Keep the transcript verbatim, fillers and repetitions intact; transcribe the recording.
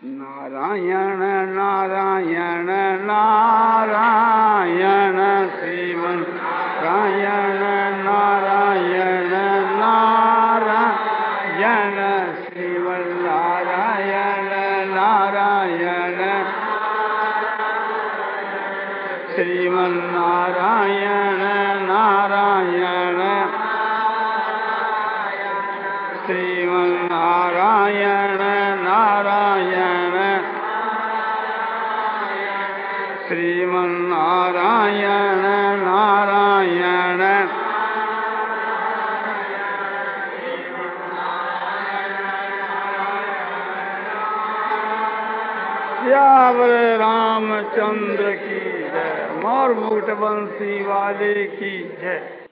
नारायण नारायण नारायण श्रीमन नारायण नारायण नारायण श्रीमन नारायण नारायण श्रीमन नारायण नारायण श्रीमन नारायण नारायण श्रीमन नारायण नारायण सियावर रामचंद्र की जय। मोर मुकुट बंसी वाले की जय।